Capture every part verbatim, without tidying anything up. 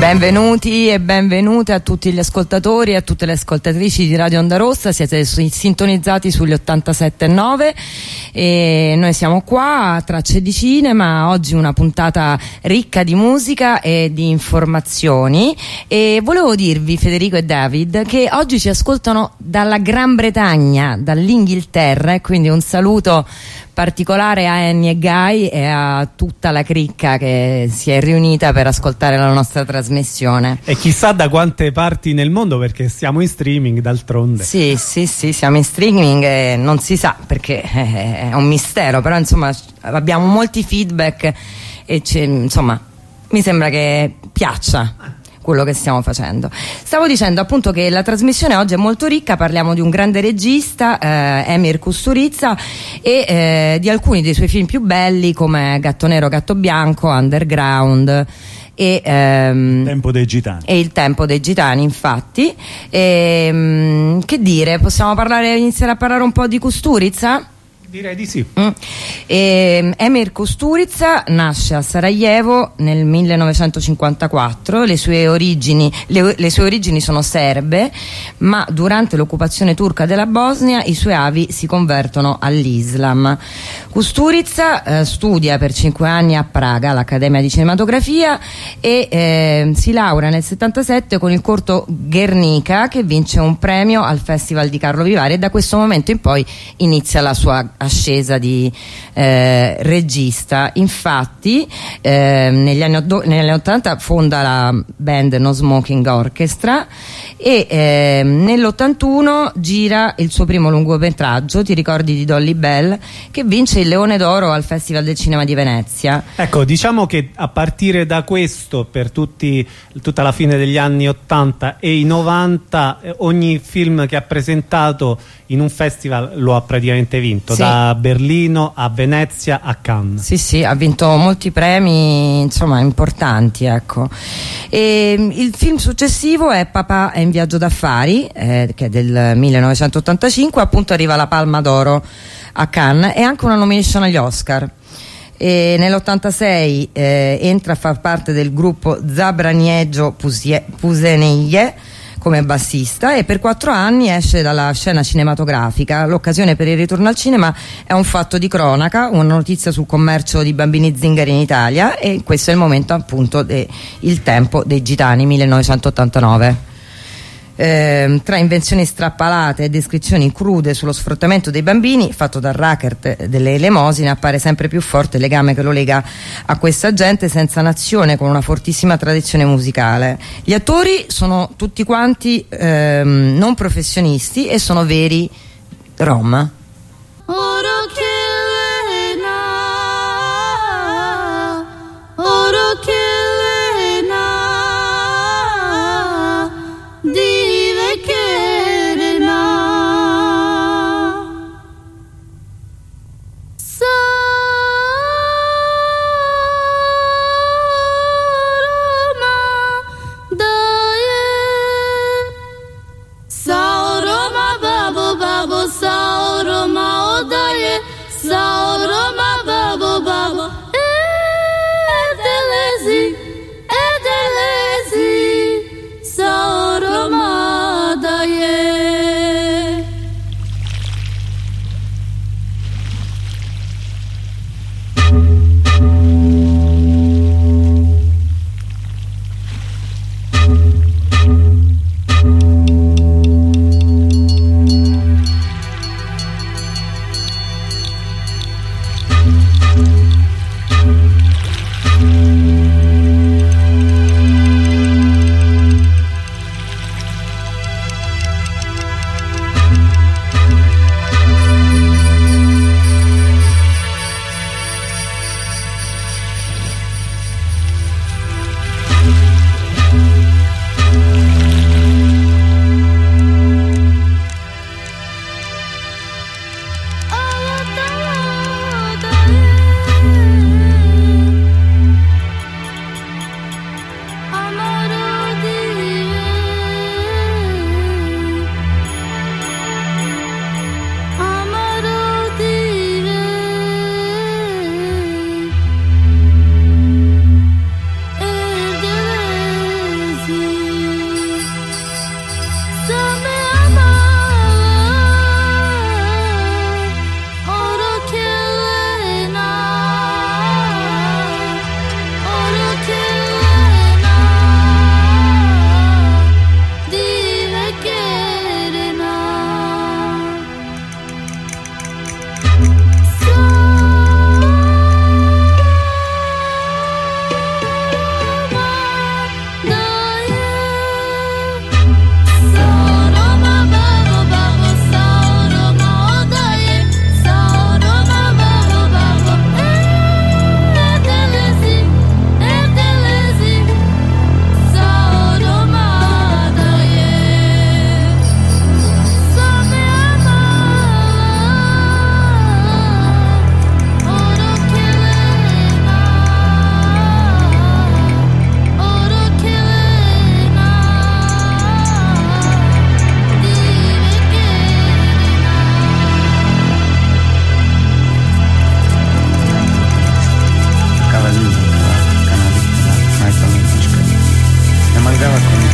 Benvenuti e benvenute a tutti gli ascoltatori e a tutte le ascoltatrici di Radio Onda Rossa. Siete sintonizzati sugli ottantasette virgola nove e noi siamo qua a Tracce di Cinema. Oggi una puntata ricca di musica e di informazioni, e volevo dirvi, Federico e David, che oggi ci ascoltano dalla Gran Bretagna, dall'Inghilterra, e quindi un saluto particolare a Annie e Guy e a tutta la cricca che si è riunita per ascoltare la nostra trasmissione. E chissà da quante parti nel mondo, perché siamo in streaming d'altronde. Sì, sì, sì, siamo in streaming e non si sa perché è un mistero, però insomma abbiamo molti feedback e insomma mi sembra che piaccia quello che stiamo facendo. Stavo dicendo appunto che la trasmissione oggi è molto ricca. Parliamo di un grande regista, eh, Emir Kusturica, e eh, di alcuni dei suoi film più belli come Gatto Nero, Gatto Bianco, Underground e ehm, Tempo dei Gitani. E Il Tempo dei Gitani, infatti. E, mh, che dire, possiamo parlare, iniziare a parlare un po' di Kusturica? Direi di sì. Mm. E, Emir Kusturica nasce a Sarajevo nel millenovecentocinquantaquattro. Le sue origini, le, le sue origini sono serbe, ma durante l'occupazione turca della Bosnia i suoi avi si convertono all'Islam. Kusturica eh, studia per cinque anni a Praga all'Accademia di Cinematografia e eh, si laurea nel settantasette con il corto Guernica, che vince un premio al Festival di Carlo Vivari, e da questo momento in poi inizia la sua ascesa di eh, regista. Infatti eh, negli anni, negli anni ottanta fonda la band No Smoking Orchestra e eh, nell'ottantuno gira il suo primo lungometraggio, Ti ricordi di Dolly Bell, che vince il Leone d'Oro al Festival del Cinema di Venezia. Ecco, diciamo che a partire da questo, per tutti, tutta la fine degli anni ottanta e i novanta, eh, ogni film che ha presentato in un festival lo ha praticamente vinto, sì. Da Berlino a Venezia a Cannes. Sì, sì, ha vinto molti premi, insomma, importanti, ecco. E il film successivo è Papà è in viaggio d'affari, eh, che è del millenovecentottantacinque, appunto arriva la Palma d'Oro a Cannes e anche una nomination agli Oscar. E nell'ottantasei eh, entra a far parte del gruppo Zabraniejo Pusenije come bassista, e per quattro anni esce dalla scena cinematografica. L'occasione per il ritorno al cinema è un fatto di cronaca, una notizia sul commercio di bambini zingari in Italia, e questo è il momento appunto del Tempo dei Gitani, millenovecentottantanove. Eh, tra invenzioni strappalate e descrizioni crude sullo sfruttamento dei bambini fatto dal racket delle elemosine, appare sempre più forte il legame che lo lega a questa gente senza nazione, con una fortissima tradizione musicale. Gli attori sono tutti quanti ehm, non professionisti e sono veri rom. Sauroma babo babo sauro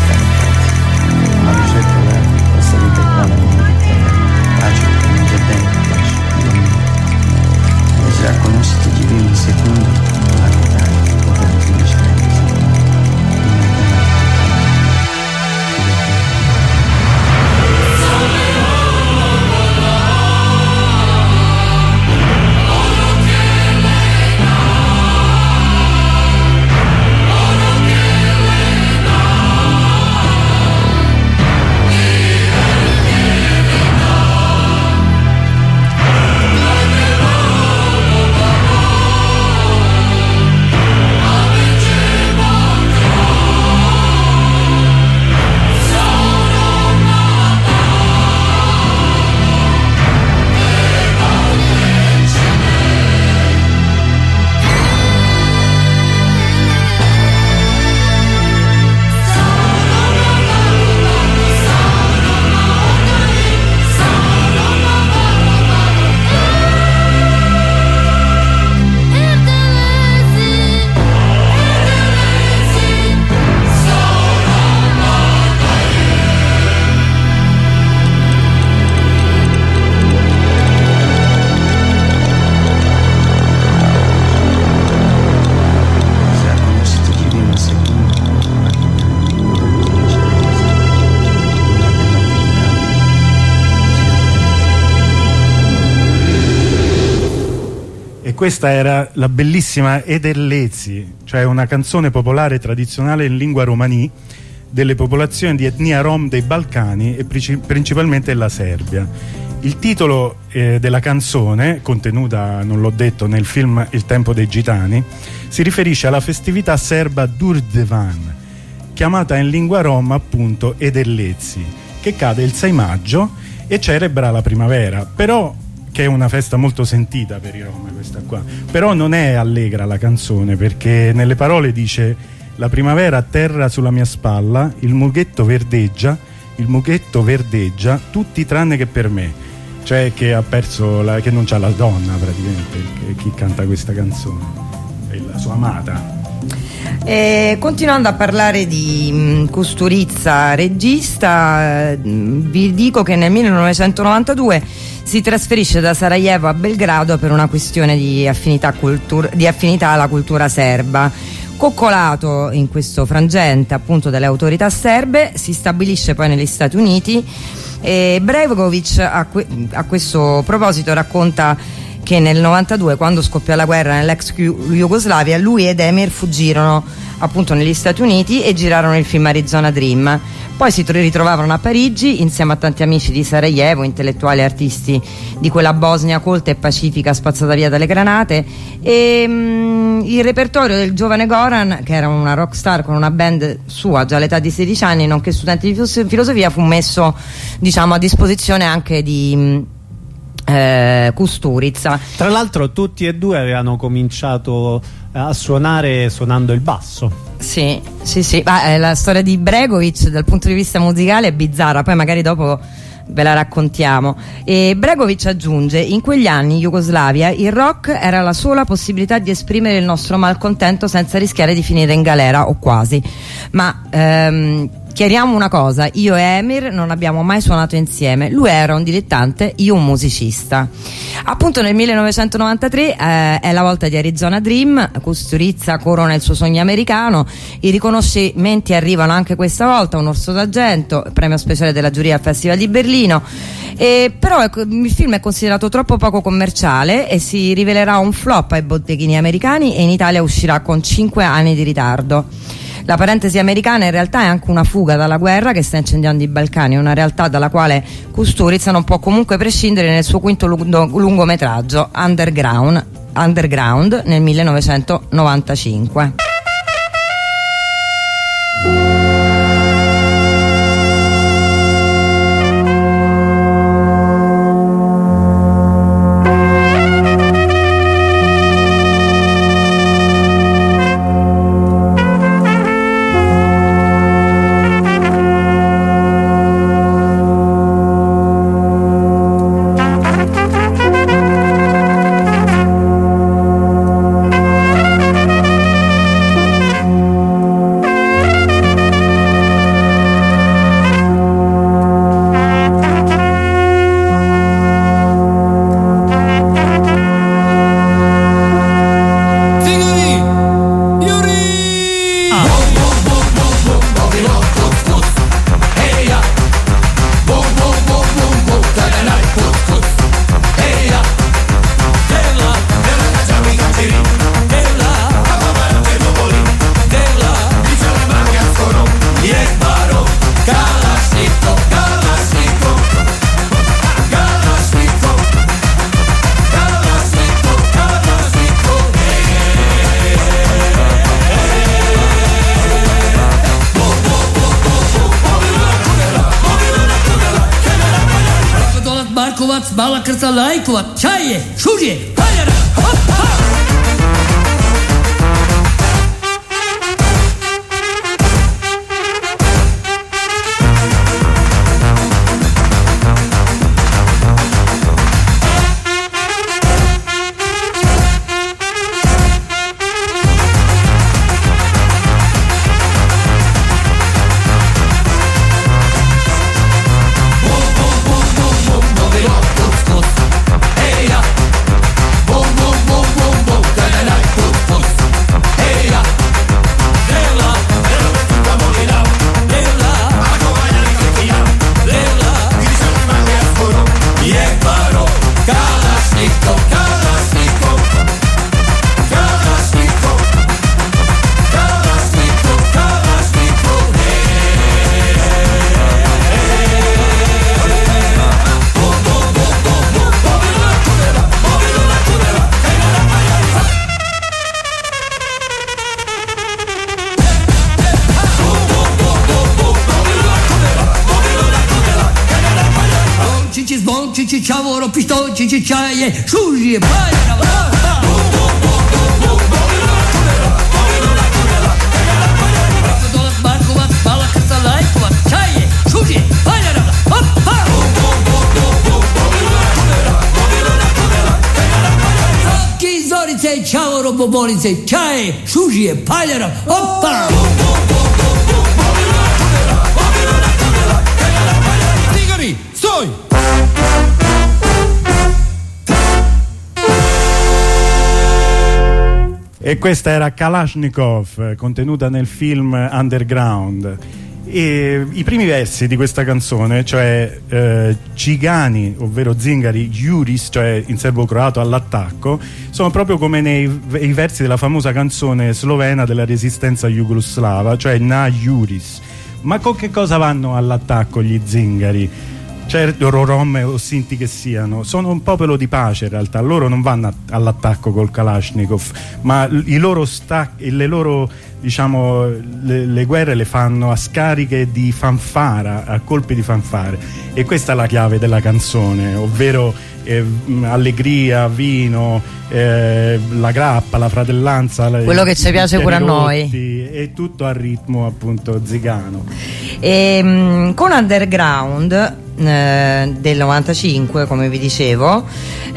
stare in pace. La ricetta è questa vita qua, la vita pace, che non c'è tempo, pace, e se conosci di vivi un secondo, la vita poter finisce. Questa era la bellissima Ederlezi, cioè una canzone popolare tradizionale in lingua romani delle popolazioni di etnia rom dei Balcani e principalmente della Serbia. Il titolo eh, della canzone, contenuta, non l'ho detto, nel film Il tempo dei gitani, si riferisce alla festività serba Durdevan, chiamata in lingua rom appunto Ederlezi, che cade il sei maggio e celebra la primavera, però che è una festa molto sentita per i rom questa qua. Però non è allegra la canzone, perché nelle parole dice: la primavera atterra sulla mia spalla, il mughetto verdeggia, il mughetto verdeggia, tutti tranne che per me. Cioè che ha perso la, che non c'ha la donna praticamente, chi canta questa canzone è la sua amata. E continuando a parlare di mh, Kusturica, regista, mh, vi dico che nel millenovecentonovantadue si trasferisce da Sarajevo a Belgrado per una questione di affinità, cultur- di affinità alla cultura serba. Coccolato in questo frangente appunto dalle autorità serbe, si stabilisce poi negli Stati Uniti e Bregović a, que- a questo proposito racconta che nel novantadue, quando scoppiò la guerra nell'ex Jugoslavia, lui ed Emir fuggirono appunto negli Stati Uniti e girarono il film Arizona Dream. Poi si ritrovavano a Parigi insieme a tanti amici di Sarajevo, intellettuali e artisti di quella Bosnia colta e pacifica spazzata via dalle granate, e mh, il repertorio del giovane Goran, che era una rockstar con una band sua già all'età di sedici anni, nonché studente di filosofia, fu messo diciamo a disposizione anche di mh, Eh, Kusturica. Tra l'altro tutti e due avevano cominciato a suonare suonando il basso. Sì, sì, sì. Ma, eh, la storia di Bregović dal punto di vista musicale è bizzarra, poi magari dopo ve la raccontiamo. E Bregović aggiunge: in quegli anni in Jugoslavia il rock era la sola possibilità di esprimere il nostro malcontento senza rischiare di finire in galera, o quasi. Ma ehm, chiariamo una cosa: io e Emir non abbiamo mai suonato insieme, lui era un dilettante, io un musicista. Appunto nel millenovecentonovantatré eh, è la volta di Arizona Dream, Kusturica corona il suo sogno americano, i riconoscimenti arrivano anche questa volta: un Orso d'Argento, premio speciale della giuria al Festival di Berlino, e però ecco, il film è considerato troppo poco commerciale e si rivelerà un flop ai botteghini americani, e in Italia uscirà con cinque anni di ritardo. La parentesi americana in realtà è anche una fuga dalla guerra che sta incendiando i Balcani, una realtà dalla quale Kusturica non può comunque prescindere nel suo quinto lungometraggio Underground, Underground nel millenovecentonovantacinque. Markovac, Balakrta, Lajkovac, Čaje, Šužje, Paljara, hop, hop! Čavoro, pištočići, čaje, šužije, paljara, Markovac, Balakrta, Lajkovac, čaje, šužije, paljara, hop, hop! Roki, zorice, čavoro, bobolice, čaje, šužije, paljara, hop, hop! Tigari, stoj! E questa era Kalashnikov, contenuta nel film Underground. E i primi versi di questa canzone, cioè eh, Cigani, ovvero zingari, Juris, cioè in serbo-croato all'attacco, sono proprio come nei i versi della famosa canzone slovena della resistenza jugoslava, cioè Na Juris. Ma con che cosa vanno all'attacco gli zingari? Certo, Rom o Sinti che siano, sono un popolo di pace in realtà, loro non vanno all'attacco col Kalashnikov, ma i loro stacchi, le loro, diciamo, le, le guerre le fanno a scariche di fanfara, a colpi di fanfare, e questa è la chiave della canzone, ovvero eh, allegria, vino, eh, la grappa, la fratellanza, quello che ci piace pure a noi, e tutto al ritmo appunto zigano. E, mh, con Underground eh, del novantacinque, come vi dicevo,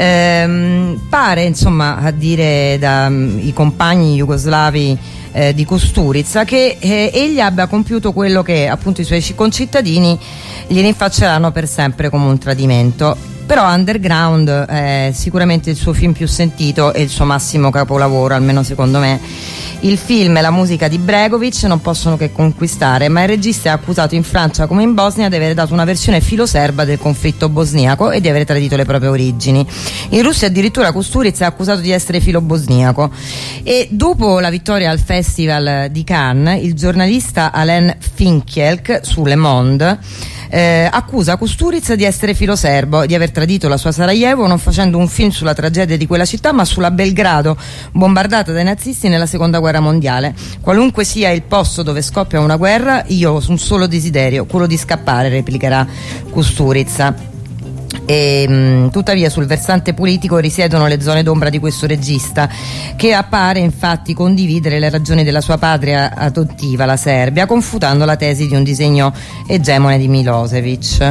ehm, pare, insomma, a dire dai compagni jugoslavi eh, di Kusturica, che eh, egli abbia compiuto quello che appunto i suoi concittadini gli rinfacceranno per sempre come un tradimento. Però Underground è sicuramente il suo film più sentito e il suo massimo capolavoro, almeno secondo me. Il film e la musica di Bregovic non possono che conquistare, ma il regista è accusato in Francia come in Bosnia di aver dato una versione filoserba del conflitto bosniaco e di aver tradito le proprie origini. In Russia addirittura Kusturica è accusato di essere filo-bosniaco. E dopo la vittoria al Festival di Cannes, il giornalista Alain Finkielk su Le Monde Eh, accusa Kusturica di essere filoserbo, di aver tradito la sua Sarajevo non facendo un film sulla tragedia di quella città, ma sulla Belgrado bombardata dai nazisti nella seconda guerra mondiale. Qualunque sia il posto dove scoppia una guerra, io ho un solo desiderio, quello di scappare, replicherà Kusturica. E, mh, tuttavia sul versante politico risiedono le zone d'ombra di questo regista, che appare infatti condividere le ragioni della sua patria adottiva, la Serbia, confutando la tesi di un disegno egemone di Milosevic.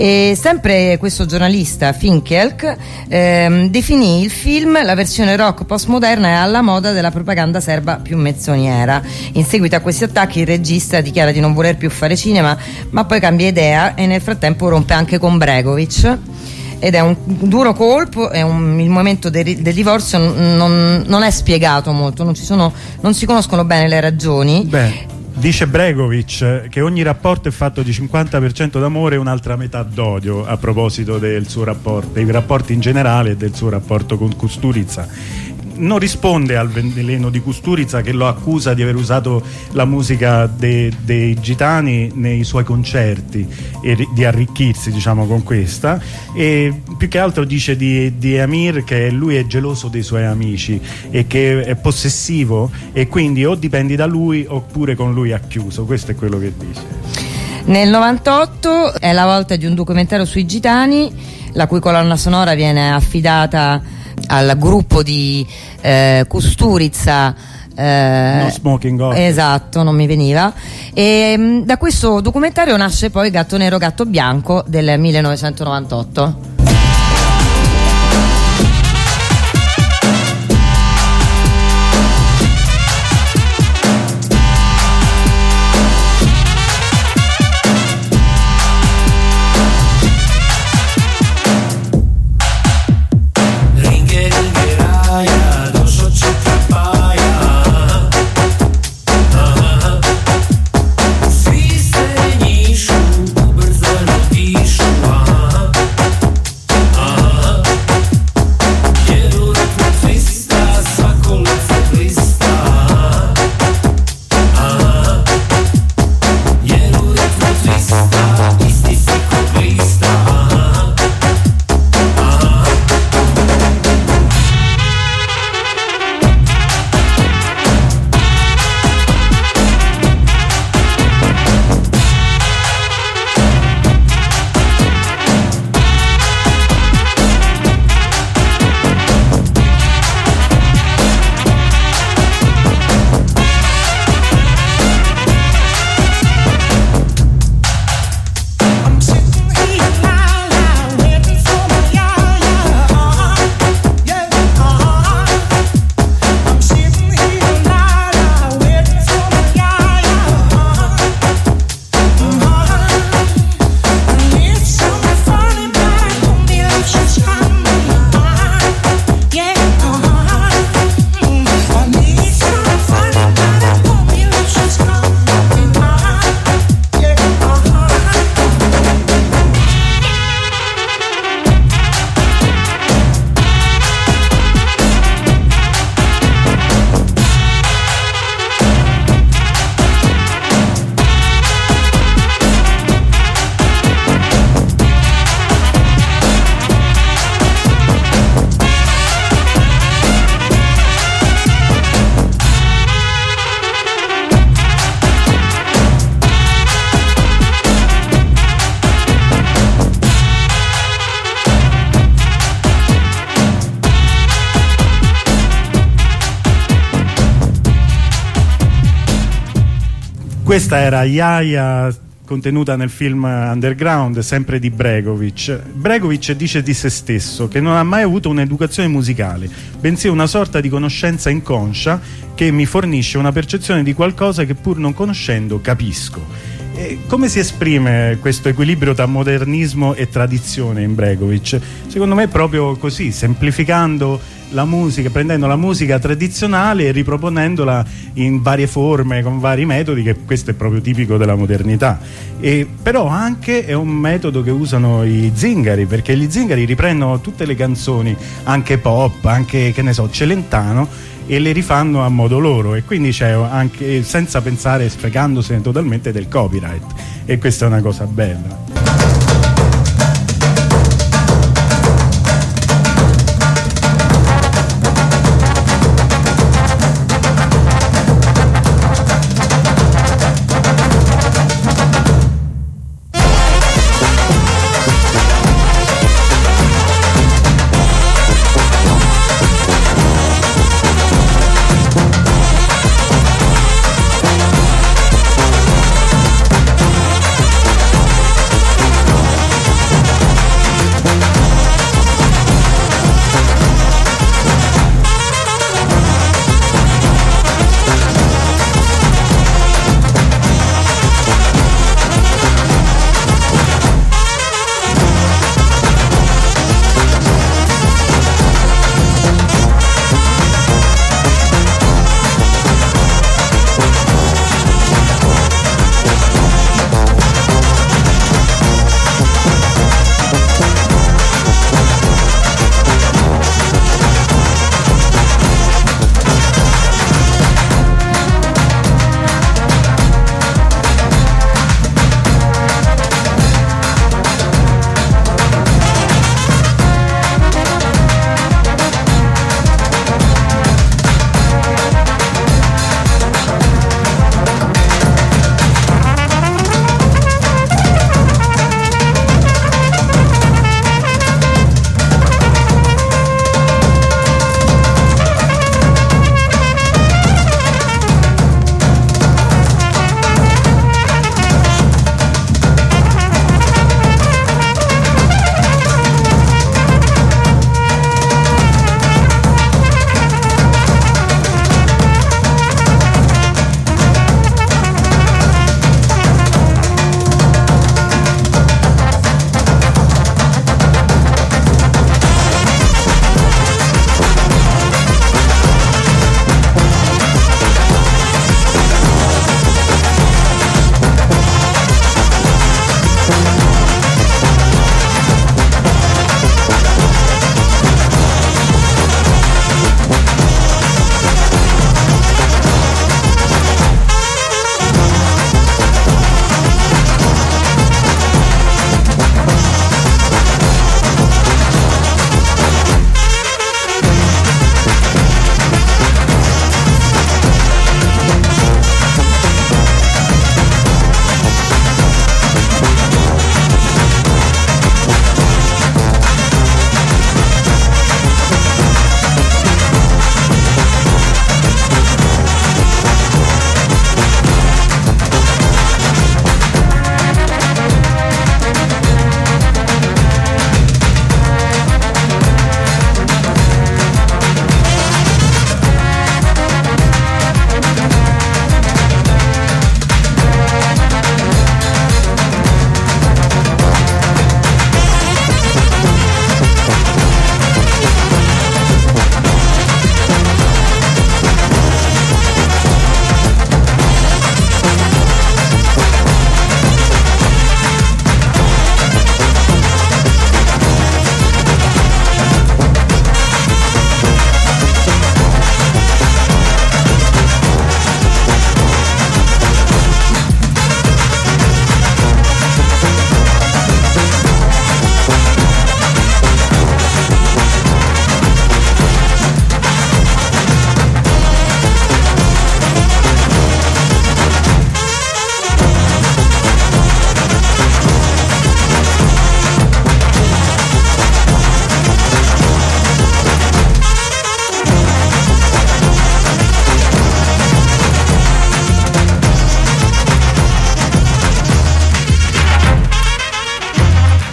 E sempre questo giornalista Finkielk ehm, definì il film la versione rock postmoderna e alla moda della propaganda serba più mezzoniera. In seguito a questi attacchi il regista dichiara di non voler più fare cinema, ma poi cambia idea e nel frattempo rompe anche con Bregovic. Ed è un duro colpo, è un, il momento del, del divorzio non, non è spiegato molto, non, ci sono, non si conoscono bene le ragioni. Beh, dice Bregovic che ogni rapporto è fatto di cinquanta per cento d'amore e un'altra metà d'odio, a proposito del suo rapporto, dei rapporti in generale e del suo rapporto con Kusturica. Non risponde al veleno di Kusturica, che lo accusa di aver usato la musica dei, dei gitani nei suoi concerti e di arricchirsi, diciamo, con questa, e più che altro dice di, di Amir che lui è geloso dei suoi amici e che è possessivo e quindi o dipendi da lui oppure con lui ha chiuso. Questo è quello che dice. Nel novantotto è la volta di un documentario sui gitani, la cui colonna sonora viene affidata al gruppo di eh, Kusturica. Eh, No Smoking Hot. Esatto, non mi veniva. E mh, da questo documentario nasce poi Gatto Nero Gatto Bianco del millenovecentonovantotto. Questa era Yaya, contenuta nel film Underground, sempre di Bregovic. Bregovic dice di se stesso che non ha mai avuto un'educazione musicale, bensì una sorta di conoscenza inconscia che mi fornisce una percezione di qualcosa che pur non conoscendo capisco. E come si esprime questo equilibrio tra modernismo e tradizione in Bregovic? Secondo me è proprio così, semplificando la musica, prendendo la musica tradizionale e riproponendola in varie forme, con vari metodi, che questo è proprio tipico della modernità. E però anche è un metodo che usano i zingari, perché gli zingari riprendono tutte le canzoni, anche pop, anche, che ne so, Celentano, e le rifanno a modo loro, e quindi c'è anche, senza pensare, sfregandosene totalmente del copyright, e questa è una cosa bella.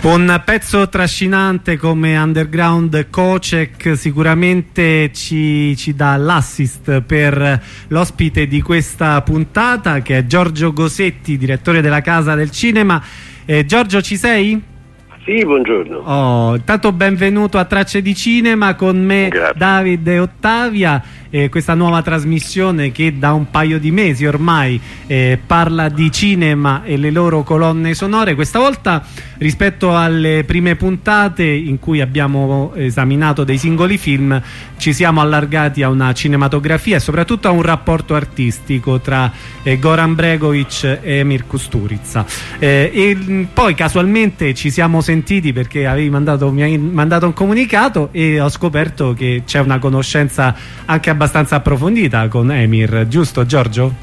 Un pezzo trascinante come Underground Kocek sicuramente ci, ci dà l'assist per l'ospite di questa puntata, che è Giorgio Gosetti, direttore della Casa del Cinema. Eh, Giorgio, ci sei? Sì, buongiorno. Oh, intanto benvenuto a Tracce di Cinema, con me Grazie. Davide e Ottavia. Eh, questa nuova trasmissione che da un paio di mesi ormai eh, parla di cinema e le loro colonne sonore. Questa volta, rispetto alle prime puntate in cui abbiamo esaminato dei singoli film, ci siamo allargati a una cinematografia e soprattutto a un rapporto artistico tra eh, Goran Bregovic e Emir Kusturica. Eh, e poi casualmente ci siamo sentiti perché avevi mandato, mi hai mandato un comunicato e ho scoperto che c'è una conoscenza anche abbastanza approfondita con Emir, giusto Giorgio?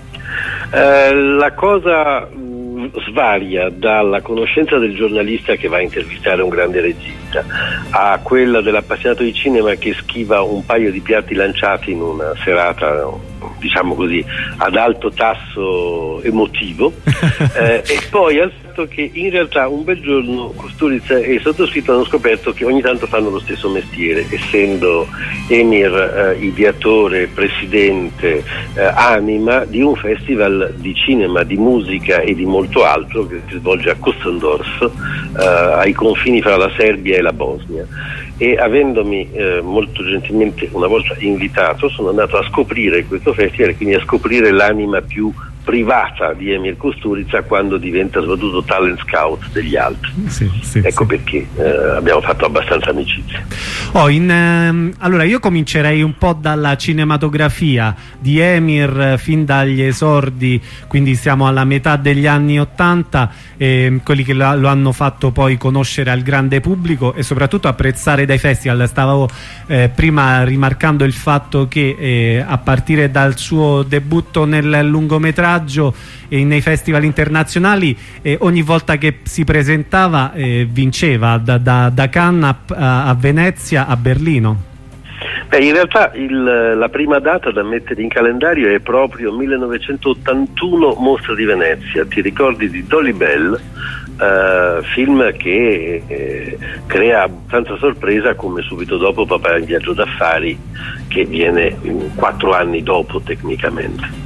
Eh, la cosa mh, svaria dalla conoscenza del giornalista che va a intervistare un grande regista a quella dell'appassionato di cinema che schiva un paio di piatti lanciati in una serata, diciamo così, ad alto tasso emotivo eh, e poi al fatto che in realtà un bel giorno Kusturica e il sottoscritto hanno scoperto che ogni tanto fanno lo stesso mestiere, essendo Emir eh, ideatore, presidente, eh, anima di un festival di cinema, di musica e di molto altro che si svolge a Kostendorf, eh, ai confini fra la Serbia e la Bosnia. E avendomi eh, molto gentilmente una volta invitato, sono andato a scoprire questo festival e quindi a scoprire l'anima più privata di Emir Kusturica quando diventa soprattutto talent scout degli altri. Sì, sì, ecco sì. Perché eh, abbiamo fatto abbastanza amicizia. Oh, in, ehm, allora io comincerei un po' dalla cinematografia di Emir fin dagli esordi, quindi siamo alla metà degli anni ottanta, eh, quelli che lo, lo hanno fatto poi conoscere al grande pubblico e soprattutto apprezzare dai festival. Stavo eh, prima rimarcando il fatto che eh, a partire dal suo debutto nel lungometraggio e nei festival internazionali eh, ogni volta che si presentava eh, vinceva, da, da, da Cannes a, a Venezia a Berlino. Beh, in realtà il, la prima data da mettere in calendario è proprio millenovecentottantuno, Mostra di Venezia. Ti ricordi di Dolly Bell, eh, film che eh, crea abbastanza sorpresa, come subito dopo Papà in viaggio d'affari, che viene quattro anni dopo tecnicamente.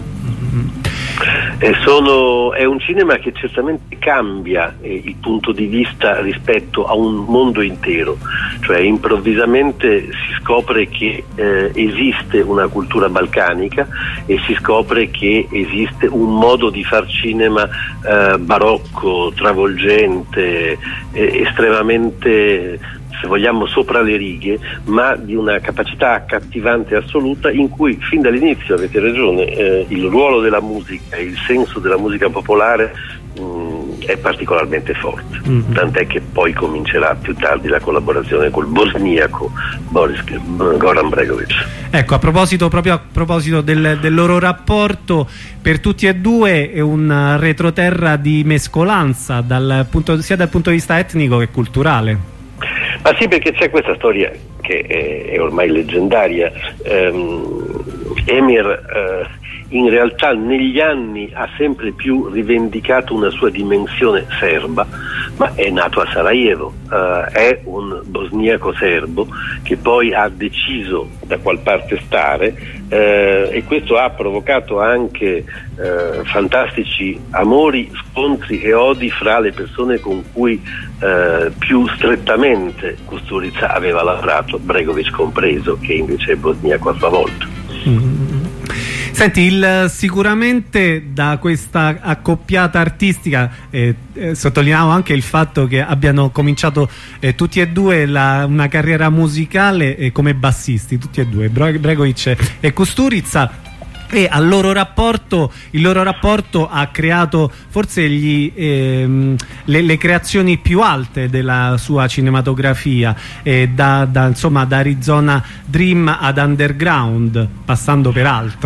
E sono, è un cinema che certamente cambia eh, il punto di vista rispetto a un mondo intero, cioè improvvisamente si scopre che eh, esiste una cultura balcanica e si scopre che esiste un modo di far cinema eh, barocco, travolgente, eh, estremamente, se vogliamo, sopra le righe, ma di una capacità accattivante assoluta, in cui fin dall'inizio, avete ragione, eh, il ruolo della musica e il senso della musica popolare mh, è particolarmente forte, mm-hmm. tant'è che poi comincerà più tardi la collaborazione col bosniaco Boris Goran Bregovic. Ecco, a proposito, proprio a proposito del, del loro rapporto, per tutti e due è un retroterra di mescolanza dal punto, sia dal punto di vista etnico che culturale. Ma sì, perché c'è questa storia che è, è ormai leggendaria. Um, Emir uh, in realtà negli anni ha sempre più rivendicato una sua dimensione serba, ma è nato a Sarajevo, uh, è un bosniaco serbo che poi ha deciso da qual parte stare, uh, e questo ha provocato anche uh, fantastici amori, scontri e odi fra le persone con cui uh, più strettamente Kusturica aveva lavorato, Bregovic compreso, che invece è bosniaco a sua volta. Mm-hmm. Senti, il, sicuramente da questa accoppiata artistica eh, eh, sottolineiamo anche il fatto che abbiano cominciato eh, tutti e due la, una carriera musicale eh, come bassisti, tutti e due, Bregovic e Kusturica. E al loro rapporto, il loro rapporto ha creato forse gli, ehm, le, le creazioni più alte della sua cinematografia, eh, da, da, insomma, da Arizona Dream ad Underground, passando per altro.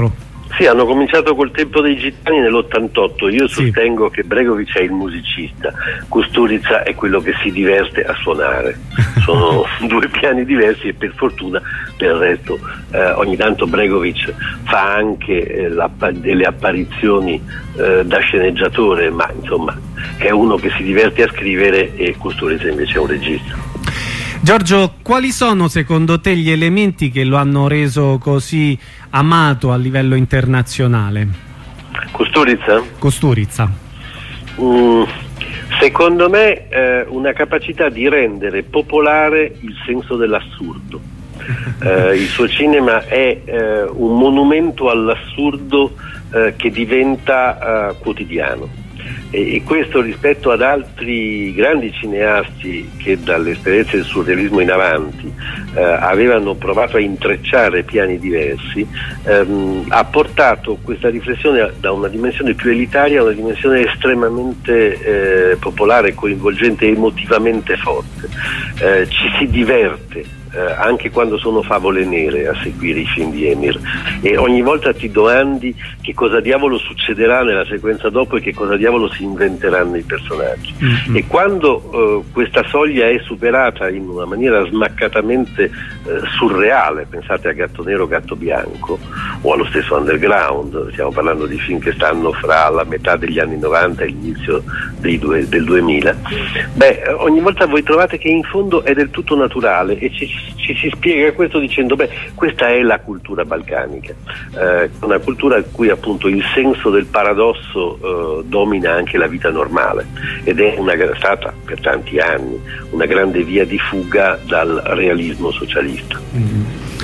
Sì, hanno cominciato col Tempo dei Gitani nell'ottantotto. Io Sì. sostengo che Bregovic è il musicista, Kusturica è quello che si diverte a suonare. Sono due piani diversi e per fortuna per il resto eh, ogni tanto Bregovic fa anche eh, delle apparizioni eh, da sceneggiatore, ma insomma è uno che si diverte a scrivere, e Kusturica invece è un regista. Giorgio, quali sono secondo te gli elementi che lo hanno reso così amato a livello internazionale? Kusturica? Kusturica. Mm, secondo me eh, una capacità di rendere popolare il senso dell'assurdo. Eh, il suo cinema è eh, un monumento all'assurdo eh, che diventa eh, quotidiano. E questo rispetto ad altri grandi cineasti che dall'esperienza del surrealismo in avanti eh, avevano provato a intrecciare piani diversi, ehm, ha portato questa riflessione da una dimensione più elitaria a una dimensione estremamente eh, popolare, coinvolgente, emotivamente forte. Eh, ci si diverte Eh, anche quando sono favole nere a seguire i film di Emir, e ogni volta ti domandi che cosa diavolo succederà nella sequenza dopo e che cosa diavolo si inventeranno i personaggi. Mm-hmm. E quando eh, questa soglia è superata in una maniera smaccatamente eh, surreale, pensate a Gatto Nero, Gatto Bianco o allo stesso Underground, stiamo parlando di film che stanno fra la metà degli anni novanta e l'inizio dei due, del duemila, beh, ogni volta voi trovate che in fondo è del tutto naturale e ci ci si spiega questo dicendo beh, questa è la cultura balcanica, eh, una cultura in cui appunto il senso del paradosso eh, domina anche la vita normale, ed è una, stata per tanti anni una grande via di fuga dal realismo socialista. Mm.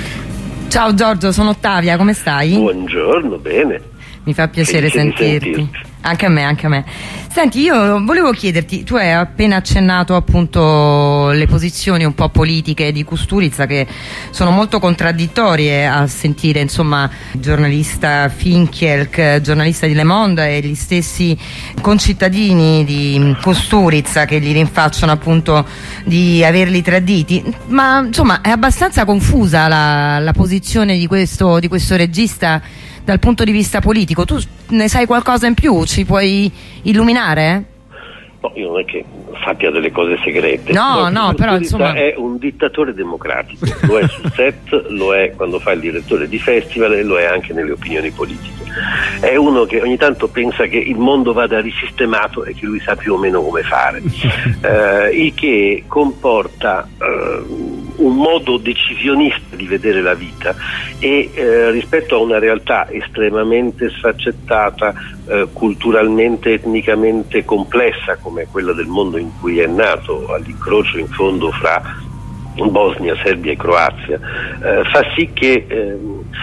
Ciao Giorgio, sono Ottavia, come stai? Buongiorno, bene. Mi fa piacere sentirti. sentirti. Anche a me, anche a me. Senti, io volevo chiederti, tu hai appena accennato appunto le posizioni un po' politiche di Kusturica, che sono molto contraddittorie a sentire, insomma, il giornalista Finkielk, giornalista di Le Monde, e gli stessi concittadini di Kusturica che gli rinfacciano appunto di averli traditi, ma insomma è abbastanza confusa la, la posizione di questo, di questo regista dal punto di vista politico. Tu ne sai qualcosa in più? Ci puoi illuminare? No, io non è che sappia delle cose segrete. No, no, però insomma è un dittatore democratico, lo è sul set, lo è quando fa il direttore di festival e lo è anche nelle opinioni politiche. È uno che ogni tanto pensa che il mondo vada risistemato e che lui sa più o meno come fare, eh, il che comporta eh, un modo decisionista di vedere la vita e eh, rispetto a una realtà estremamente sfaccettata, eh, culturalmente, etnicamente complessa come quella del mondo in cui è nato, all'incrocio in fondo fra Bosnia, Serbia e Croazia, eh, fa sì che eh,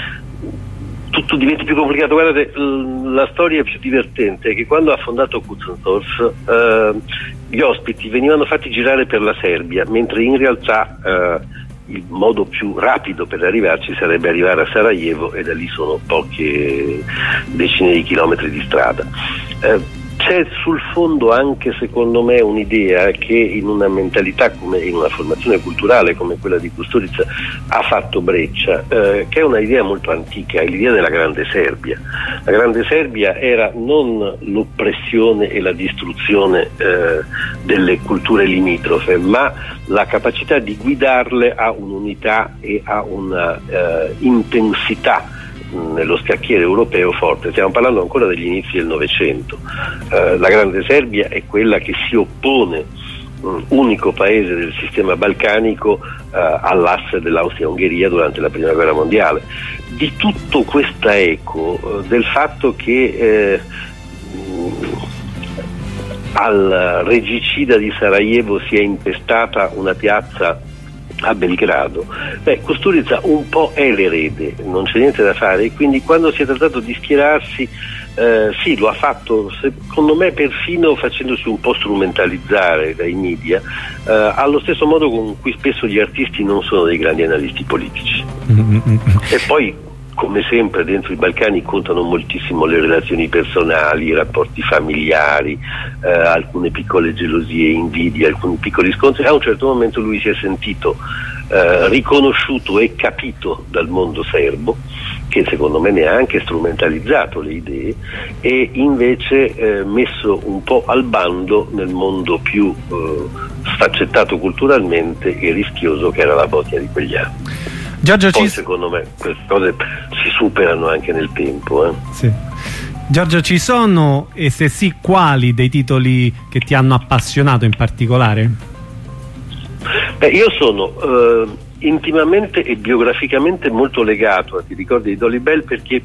tutto diventi più complicato. Guardate, la storia più divertente è che quando ha fondato Kutzentorf eh, gli ospiti venivano fatti girare per la Serbia, mentre in realtà eh, il modo più rapido per arrivarci sarebbe arrivare a Sarajevo, e da lì sono poche decine di chilometri di strada. Eh, C'è sul fondo anche, secondo me, un'idea che in una mentalità come in una formazione culturale come quella di Kusturica ha fatto breccia, eh, che è una idea molto antica, è l'idea della Grande Serbia. La Grande Serbia era non l'oppressione e la distruzione eh, delle culture limitrofe, ma la capacità di guidarle a un'unità e a una eh, intensità nello scacchiere europeo forte. Stiamo parlando ancora degli inizi del Novecento. Eh, la Grande Serbia è quella che si oppone, mh, unico paese del sistema balcanico, eh, all'asse dell'Austria-Ungheria durante la Prima Guerra Mondiale. Di tutto questa eco, eh, del fatto che eh, mh, al regicida di Sarajevo si è impestata una piazza a Belgrado, beh, Kusturica un po' è l'erede, non c'è niente da fare, e quindi quando si è trattato di schierarsi, eh, sì, lo ha fatto, secondo me, perfino facendosi un po' strumentalizzare dai media, eh, allo stesso modo con cui spesso gli artisti non sono dei grandi analisti politici. Mm-hmm. E poi, come sempre, dentro i Balcani contano moltissimo le relazioni personali, i rapporti familiari, eh, alcune piccole gelosie, invidie, alcuni piccoli scontri. A un certo momento lui si è sentito eh, riconosciuto e capito dal mondo serbo, che secondo me ne ha anche strumentalizzato le idee e invece eh, messo un po' al bando nel mondo più eh, sfaccettato culturalmente e rischioso che era la Bosnia di quegli anni. Giorgio, Poi ci... secondo me queste cose si superano anche nel tempo. Eh. Sì. Giorgio, ci sono, e se sì quali, dei titoli che ti hanno appassionato in particolare? Beh, io sono eh, intimamente e biograficamente molto legato a Ti ricordi di Dolly Bell, perché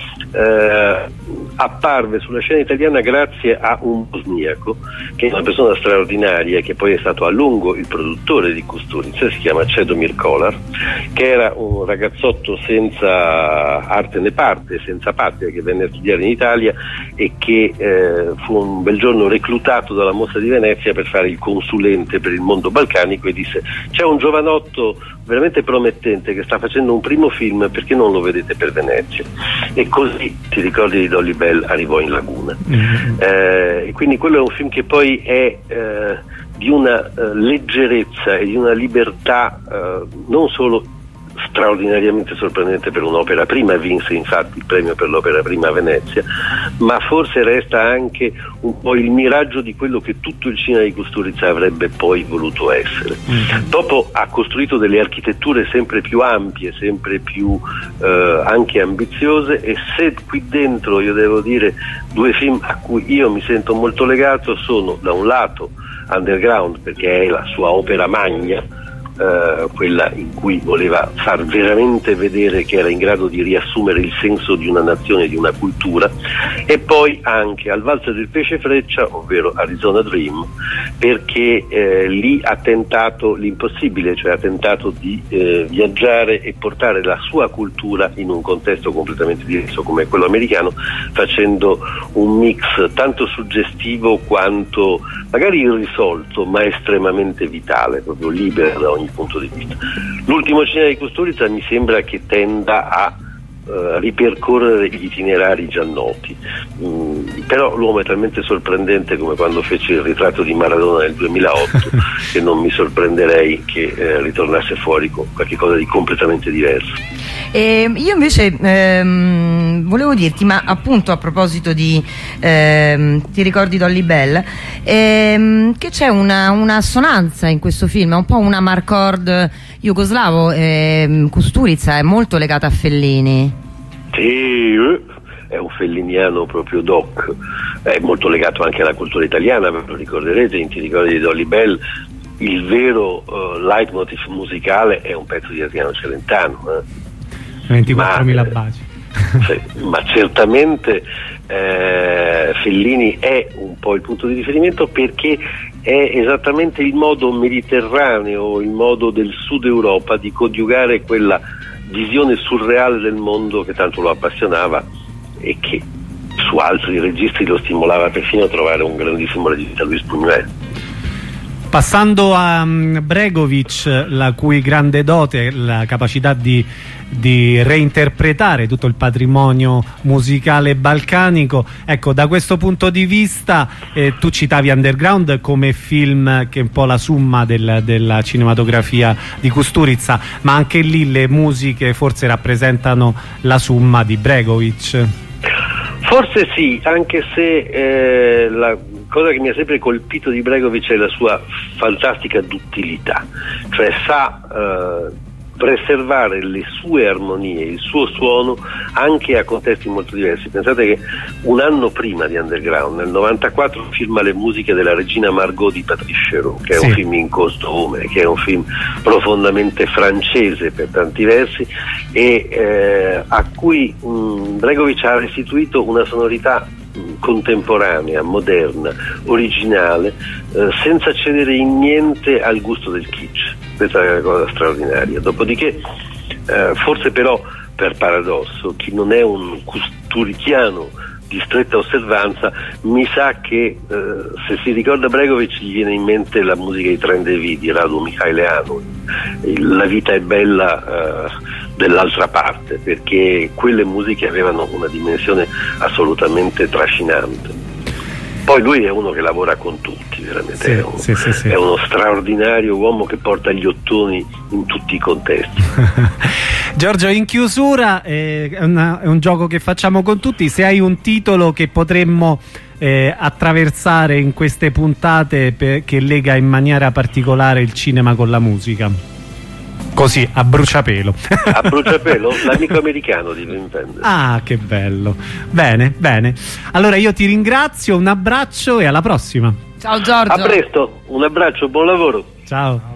eh, apparve sulla scena italiana grazie a un bosniaco che è una persona straordinaria, che poi è stato a lungo il produttore di Kusturica, si chiama Čedomir Kolar, che era un ragazzotto senza arte né parte, senza patria, che venne a studiare in Italia e che eh, fu un bel giorno reclutato dalla Mostra di Venezia per fare il consulente per il mondo balcanico e disse: c'è un giovanotto veramente promettente che sta facendo un primo film, perché non lo vedete per Venezia? E così Ti ricordi di Dolly Bell arrivò in Laguna. Mm-hmm. eh, e quindi quello è un film che poi è eh, di una eh, leggerezza e di una libertà eh, non solo straordinariamente sorprendente per un'opera prima, vinse infatti il premio per l'opera prima a Venezia, ma forse resta anche un po' il miraggio di quello che tutto il cinema di Kusturica avrebbe poi voluto essere. Mm-hmm. Dopo ha costruito delle architetture sempre più ampie, sempre più eh, anche ambiziose, e se qui dentro io devo dire due film a cui io mi sento molto legato sono, da un lato, Underground, perché è la sua opera magna, Uh, quella in cui voleva far veramente vedere che era in grado di riassumere il senso di una nazione, di una cultura, e poi anche Al valzer del pesce freccia, ovvero Arizona Dream, perché eh, lì ha tentato l'impossibile, cioè ha tentato di eh, viaggiare e portare la sua cultura in un contesto completamente diverso come quello americano, facendo un mix tanto suggestivo quanto magari irrisolto, ma estremamente vitale, proprio libero da ogni punto di vista. L'ultimo cinema di Kusturica mi sembra che tenda a uh, ripercorrere gli itinerari già noti, mm, però l'uomo è talmente sorprendente come quando fece il ritratto di Maradona nel duemilaotto che non mi sorprenderei che eh, ritornasse fuori con qualcosa di completamente diverso. Eh, io invece ehm, volevo dirti, ma appunto a proposito di ehm, Ti ricordi Dolly Bell, ehm, che c'è una, una assonanza in questo film, è un po' una marcord jugoslavo. ehm, Kusturica è molto legata a Fellini. Sì, è un felliniano proprio doc, è molto legato anche alla cultura italiana, ve lo ricorderete, in Ti ricordi di Dolly Bell il vero uh, leitmotiv musicale è un pezzo di Adriano Celentano, eh? ventiquattromila baci. Sì, ma certamente eh, Fellini è un po' il punto di riferimento, perché è esattamente il modo mediterraneo, il modo del sud Europa di coniugare quella visione surreale del mondo che tanto lo appassionava e che su altri registri lo stimolava perfino a trovare un grandissimo regista, Luis Buñuel. Passando a um, Bregovic, la cui grande dote è la capacità di, di reinterpretare tutto il patrimonio musicale balcanico, ecco, da questo punto di vista eh, tu citavi Underground come film che è un po' la summa del, della cinematografia di Kusturica, ma anche lì le musiche forse rappresentano la summa di Bregovic. Forse sì, anche se eh, la cosa che mi ha sempre colpito di Bregovic è la sua fantastica duttilità, cioè sa eh, preservare le sue armonie, il suo suono anche a contesti molto diversi. Pensate che un anno prima di Underground, nel novantaquattro, firma le musiche della regina Margot di Patrice Chéreau, che è sì. un film in costume, che è un film profondamente francese per tanti versi, e eh, a cui mh, Bregovic ha restituito una sonorità contemporanea, moderna, originale, eh, senza cedere in niente al gusto del kitsch. Questa è una cosa straordinaria. Dopodiché eh, forse però, per paradosso, chi non è un custurichiano di stretta osservanza mi sa che eh, se si ricorda Bregovic gli viene in mente la musica di Tren de Vie di Radu Mihailăanu, La vita è bella eh, dell'altra parte, perché quelle musiche avevano una dimensione assolutamente trascinante. Poi lui è uno che lavora con tutti, veramente, sì, è, un, sì, sì, sì. è uno straordinario uomo che porta gli ottoni in tutti i contesti. Giorgio, in chiusura, eh, è, una, è un gioco che facciamo con tutti. Se hai un titolo che potremmo eh, attraversare in queste puntate per, che lega in maniera particolare il cinema con la musica, così a bruciapelo. A bruciapelo? L'amico americano di Wim Wenders. Ah, che bello. Bene, bene. Allora io ti ringrazio, un abbraccio e alla prossima. Ciao Giorgio. A presto, un abbraccio, buon lavoro. Ciao.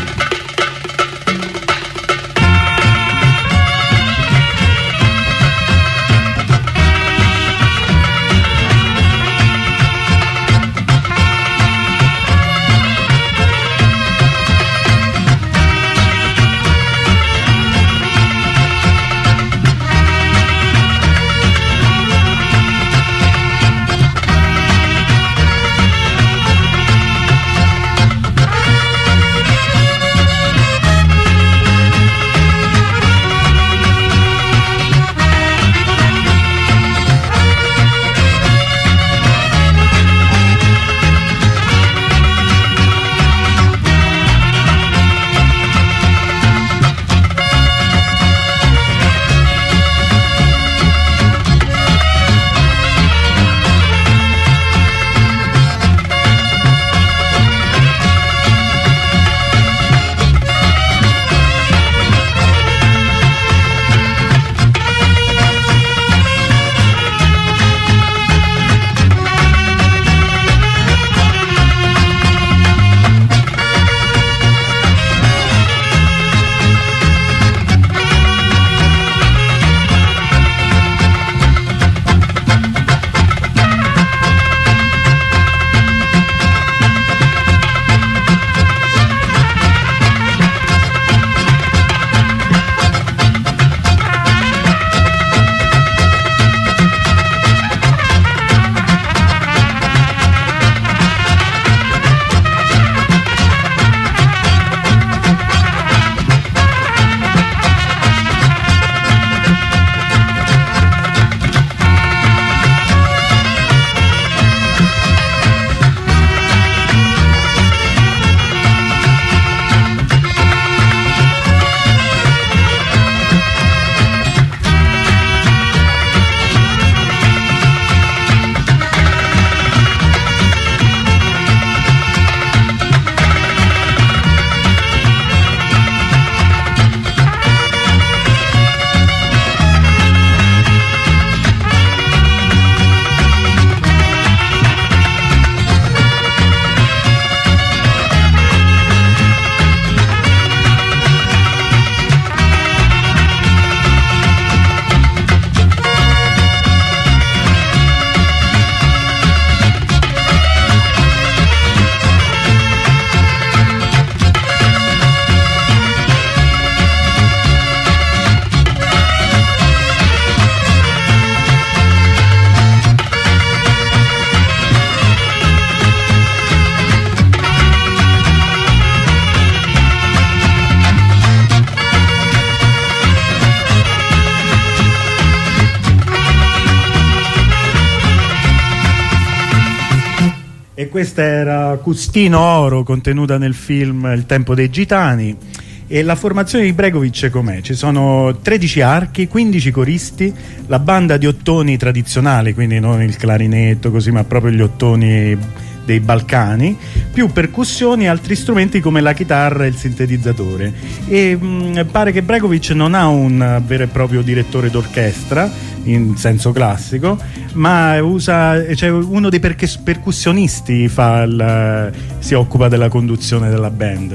E questa era Custino Oro, contenuta nel film Il tempo dei gitani. E la formazione di Bregovic com'è? Ci sono tredici archi, quindici coristi, la banda di ottoni tradizionali, quindi non il clarinetto così, ma proprio gli ottoni dei Balcani, più percussioni e altri strumenti come la chitarra e il sintetizzatore. E mh, pare che Bregovic non ha un vero e proprio direttore d'orchestra in senso classico, ma usa, cioè uno dei percussionisti fa il, si occupa della conduzione della band.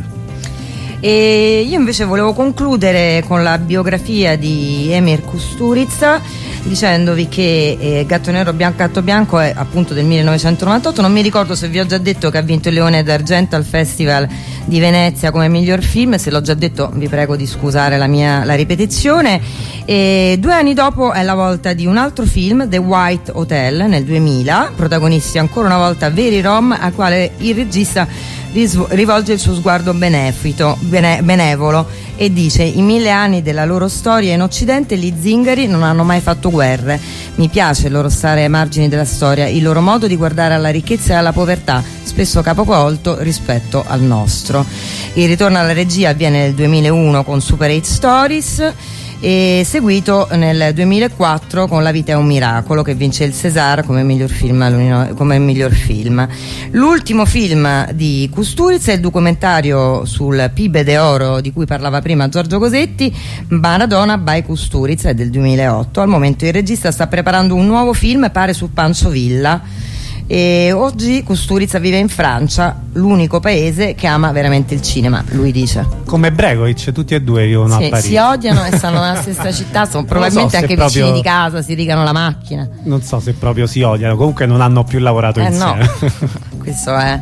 E io invece volevo concludere con la biografia di Emir Kusturica, dicendovi che eh, Gatto Nero Bianco Gatto Bianco è appunto del millenovecentonovantotto. Non mi ricordo se vi ho già detto che ha vinto il Leone d'Argento al Festival di Venezia come miglior film. Se l'ho già detto vi prego di scusare la mia la ripetizione. E due anni dopo è la volta di un altro film, The White Hotel, nel duemila, protagonisti ancora una volta veri rom, al quale il regista rivolge il suo sguardo benefito, bene, benevolo e dice: in mille anni della loro storia in Occidente gli zingari non hanno mai fatto guerre, mi piace il loro stare ai margini della storia, il loro modo di guardare alla ricchezza e alla povertà, spesso capocolto rispetto al nostro. Il ritorno alla regia avviene nel duemilauno con Super eight Stories e seguito nel duemilaquattro con La vita è un miracolo, che vince il César come miglior film, come miglior film. L'ultimo film di Kusturica è il documentario sul Pibe de Oro di cui parlava prima Giorgio Cosetti, Maradona by Kusturica, è del duemilaotto. Al momento il regista sta preparando un nuovo film, pare su Pancho Villa. E oggi Kusturica vive in Francia, l'unico paese che ama veramente il cinema, lui dice. Come Bregovic, tutti e due vivono sì, a Parigi. Si odiano e stanno nella stessa città, sono probabilmente so anche proprio, vicini di casa, si rigano la macchina. Non so se proprio si odiano, comunque non hanno più lavorato eh insieme. No, questo è.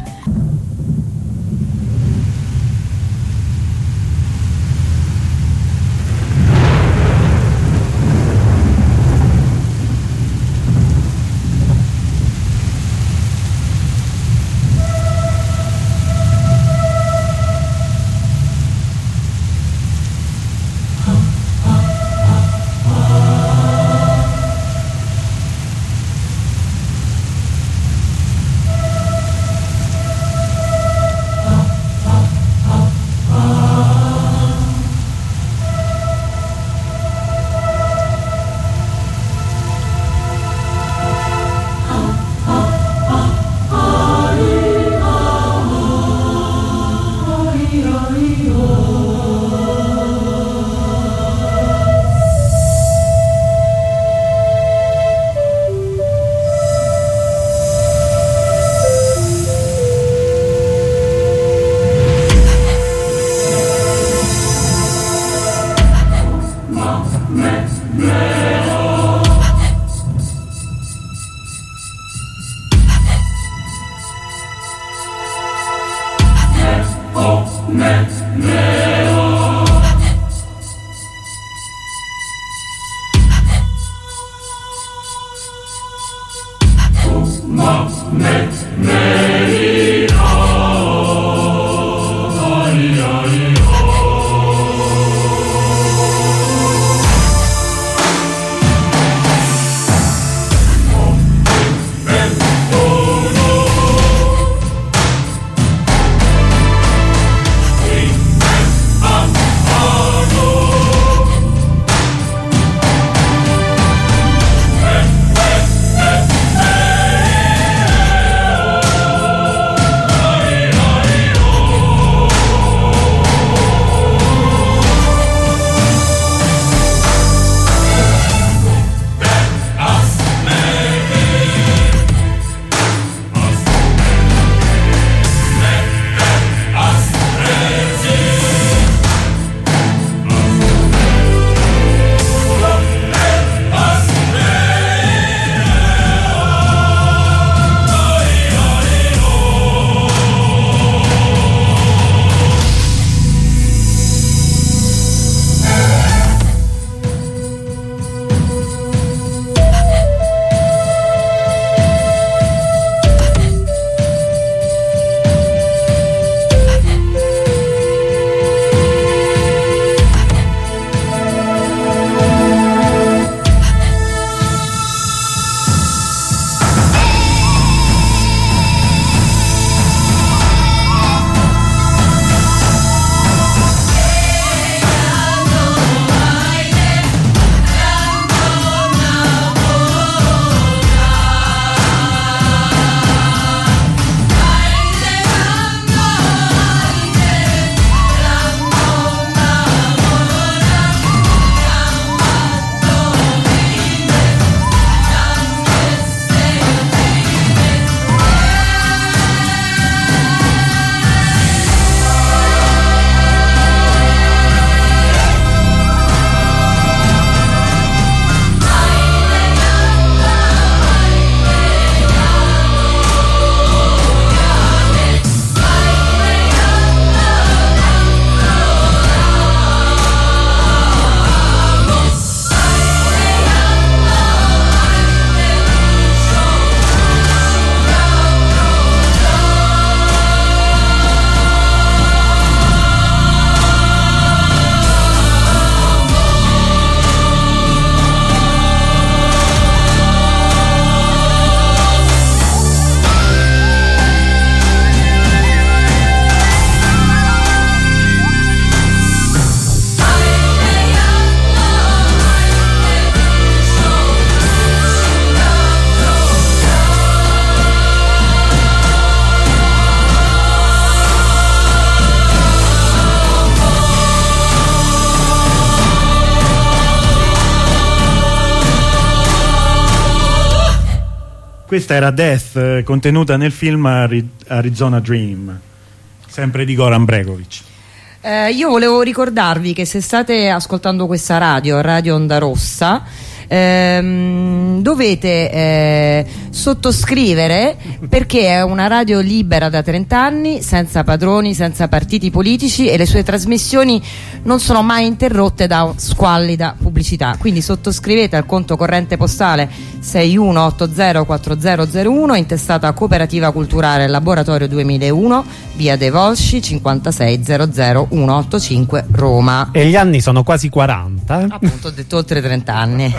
Questa era Death, contenuta nel film Ari- Arizona Dream, sempre di Goran Bregovic. Eh, io volevo ricordarvi che se state ascoltando questa radio, Radio Onda Rossa, ehm, dovete eh, sottoscrivere, perché è una radio libera da trenta anni, senza padroni, senza partiti politici, e le sue trasmissioni non sono mai interrotte da squallida pubblicità. Quindi sottoscrivete al conto corrente postale sei uno otto zero quattro zero zero uno, intestata Cooperativa Culturale Laboratorio duemilauno, via dei Volsci cinquantasei zero zero centoottantacinque, Roma. E gli anni sono quasi quaranta. Appunto, ho detto oltre trenta anni.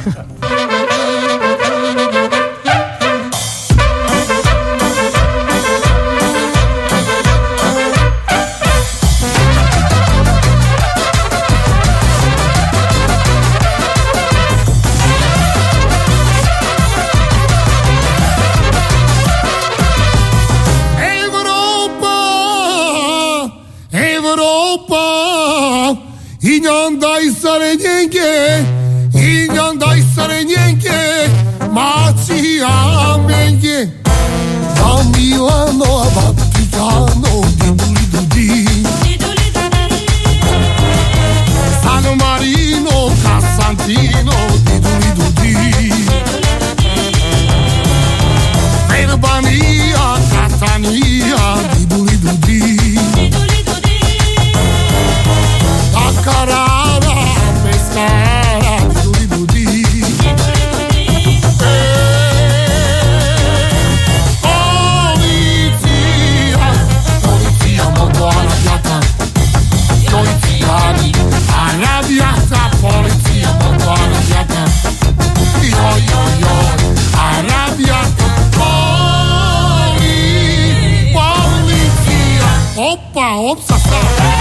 Non dai stare niente, non dai stare niente, ma ci amenche. Da Milano a Vaticano, di San Marino, Cassantino, di Verbania, Catania, di Carrara, Pescara, di Dudi. Polizia, polizia molto arrabbiata. Poliziani, arrabbiata, polizia molto arrabbiata. Io, io, io, arrabbiata. Poli, polizia, oppa, opsa, sta.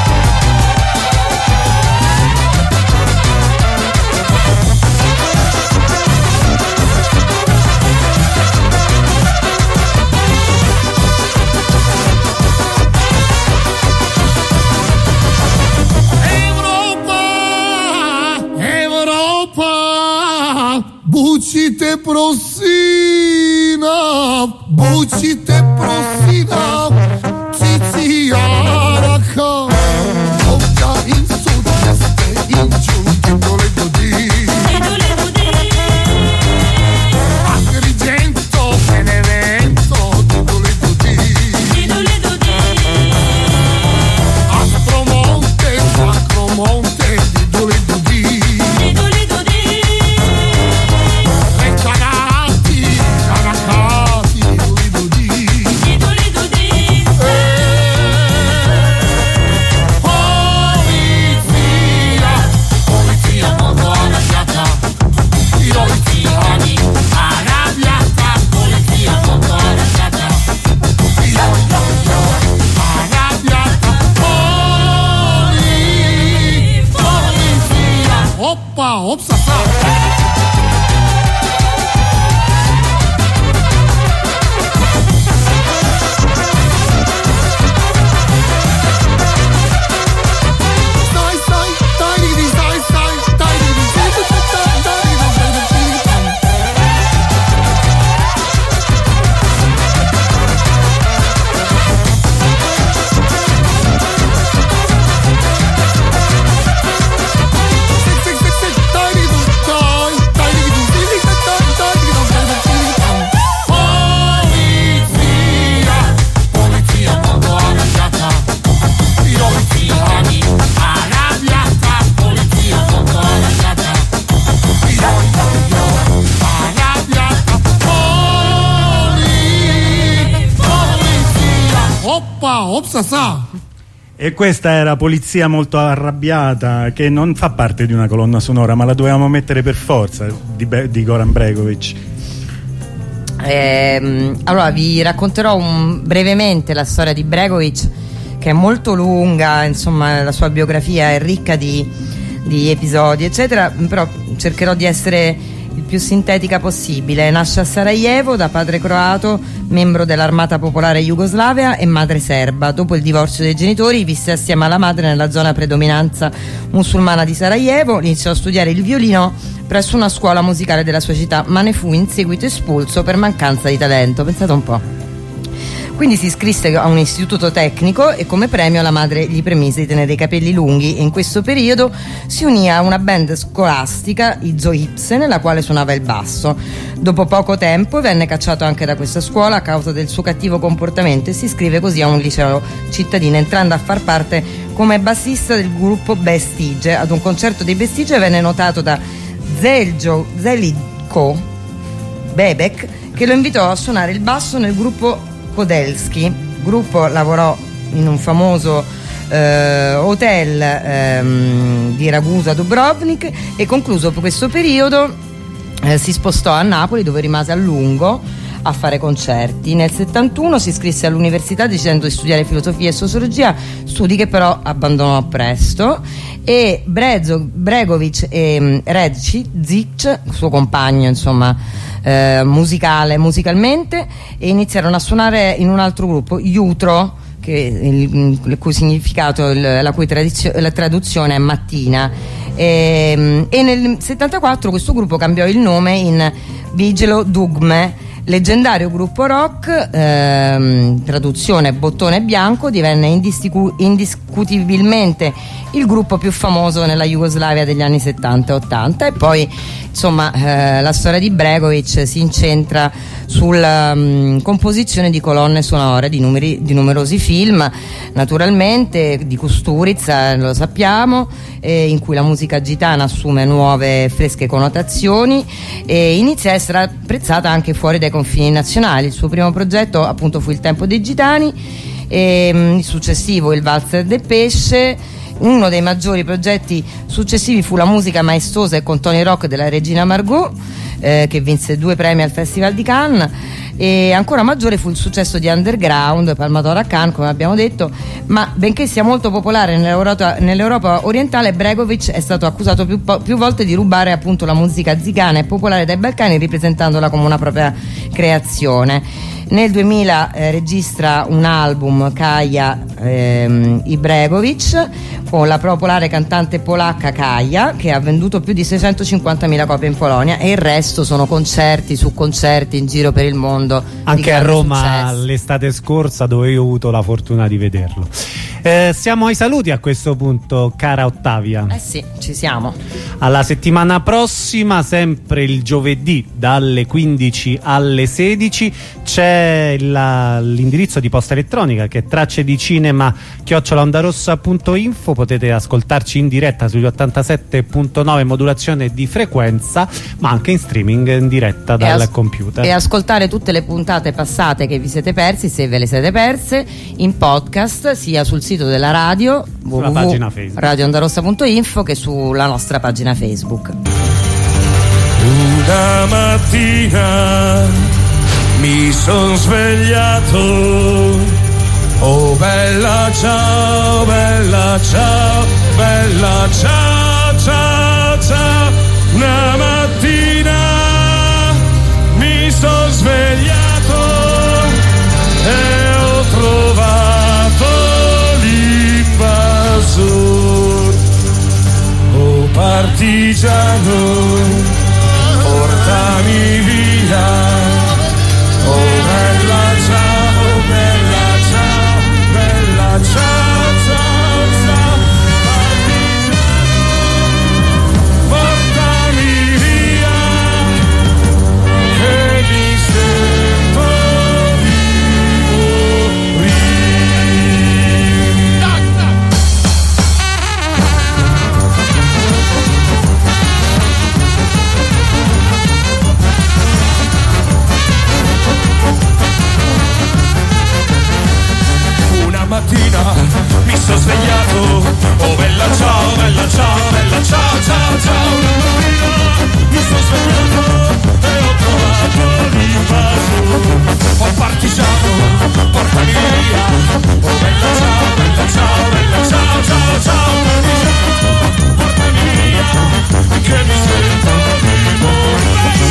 Bucite prosina, bucite prosina, Tiziaraca, Occa in sud-est, in giù, dole dodi. Agrigento, Benevento, dole dodi. Aspromonte, Sacromonte, dole dodi. Oppa, opsa, sa. Opsa, sa. E questa era Polizia molto arrabbiata, che non fa parte di una colonna sonora, ma la dovevamo mettere per forza, di, Be- di Goran Bregovic. Eh, allora vi racconterò un, brevemente la storia di Bregovic, che è molto lunga, insomma la sua biografia è ricca di, di episodi eccetera, però cercherò di essere il più sintetica possibile. Nasce a Sarajevo da padre croato, membro dell'Armata Popolare Jugoslavia, e madre serba. Dopo il divorzio dei genitori visse assieme alla madre nella zona a predominanza musulmana di Sarajevo. Iniziò a studiare il violino presso una scuola musicale della sua città, ma ne fu in seguito espulso per mancanza di talento. Pensate un po'. Quindi si iscrisse a un istituto tecnico e come premio la madre gli permise di tenere i capelli lunghi, e in questo periodo si unì a una band scolastica, i Zoipse, nella quale suonava il basso. Dopo poco tempo venne cacciato anche da questa scuola a causa del suo cattivo comportamento e si iscrive così a un liceo cittadino, entrando a far parte come bassista del gruppo Bestige. Ad un concerto dei Bestige venne notato da Zeljo Zeljko Bebek, che lo invitò a suonare il basso nel gruppo Podelsky. Il gruppo lavorò in un famoso eh, hotel ehm, di Ragusa Dubrovnik, e concluso questo periodo eh, si spostò a Napoli, dove rimase a lungo a fare concerti. Nel settantuno si iscrisse all'università decidendo di studiare filosofia e sociologia, studi che però abbandonò presto, e Brezo, Bregovic e Redzic, suo compagno insomma Eh, musicale musicalmente, e iniziarono a suonare in un altro gruppo, Jutro, che il, il cui significato, il, la cui tradizio, la traduzione è mattina, e, e nel settantaquattro questo gruppo cambiò il nome in Vigelo Dugme, leggendario gruppo rock, ehm, traduzione bottone bianco. Divenne indiscu- indiscutibilmente il gruppo più famoso nella Jugoslavia degli anni settanta e ottanta, e poi insomma eh, la storia di Bregovic si incentra sulla um, composizione di colonne sonore di, numeri, di numerosi film, naturalmente di Kusturica, lo sappiamo, eh, in cui la musica gitana assume nuove fresche connotazioni e inizia a essere apprezzata anche fuori dai confini nazionali. Il suo primo progetto appunto fu Il tempo dei gitani, e um, il successivo Il valzer del pesce. Uno dei maggiori progetti successivi fu la musica maestosa e con toni rock della regina Margot, eh, che vinse due premi al Festival di Cannes, e ancora maggiore fu il successo di Underground, Palma d'Oro a Cannes, come abbiamo detto. Ma benché sia molto popolare nell'Europa, nell'Europa orientale, Bregovic è stato accusato più, più volte di rubare appunto la musica zigana e popolare dai Balcani, ripresentandola come una propria creazione. Nel duemila eh, registra un album, Kaja ehm, Ibregovic, con la popolare cantante polacca Kaja, che ha venduto più di seicentocinquantamila copie in Polonia, e il resto sono concerti su concerti in giro per il mondo. Anche a Roma successo. L'estate scorsa, dove io ho avuto la fortuna di vederlo. Eh, siamo ai saluti a questo punto, cara Ottavia. Eh sì, ci siamo. Alla settimana prossima, sempre il giovedì dalle quindici alle sedici, c'è la, l'indirizzo di posta elettronica che è tracce di cinema chiocciola ondarossa punto info. Potete ascoltarci in diretta sugli ottantasette punto nove modulazione di frequenza, ma anche in streaming in diretta dal e as- computer. E ascoltare tutte le puntate passate che vi siete persi, se ve le siete perse, in podcast, sia sul sito della radio w w w punto radio ondarossa punto info che sulla nostra pagina Facebook. Una mattina mi son svegliato, oh bella ciao, bella ciao, bella ciao, ciao, ciao. Una mattina mi son svegliato e ho trovato l'invasor. Oh partigiano, portami via. Oh bella ciao, bella ciao, bella ciao, ciao, ciao. Partigiano, portami via, che mi sento vivo, mattina mi sono svegliato, oh bella ciao, bella ciao, bella ciao, ciao, ciao. Una mattina mi sono svegliato e ho trovato l'invasore. Oh partigiano, portami via, oh bella ciao, bella ciao, bella ciao, ciao, ciao. Partigiano, portami via, che mi sento vivo.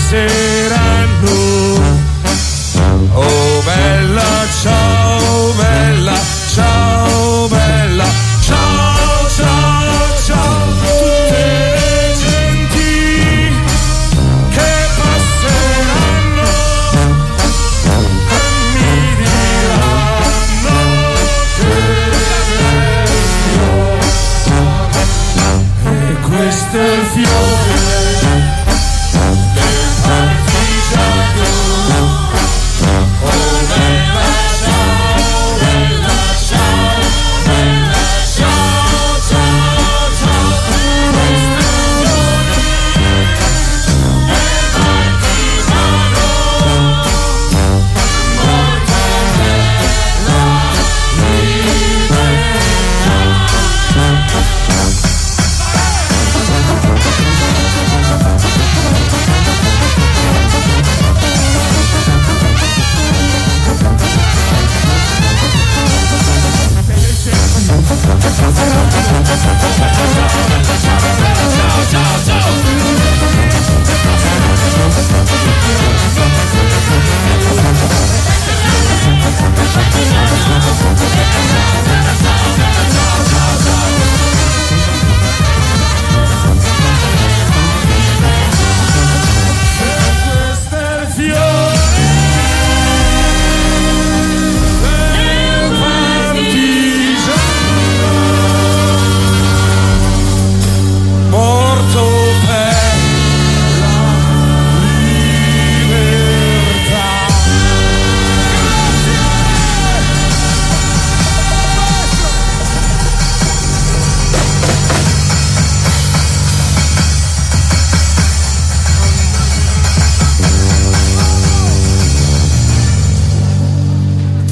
se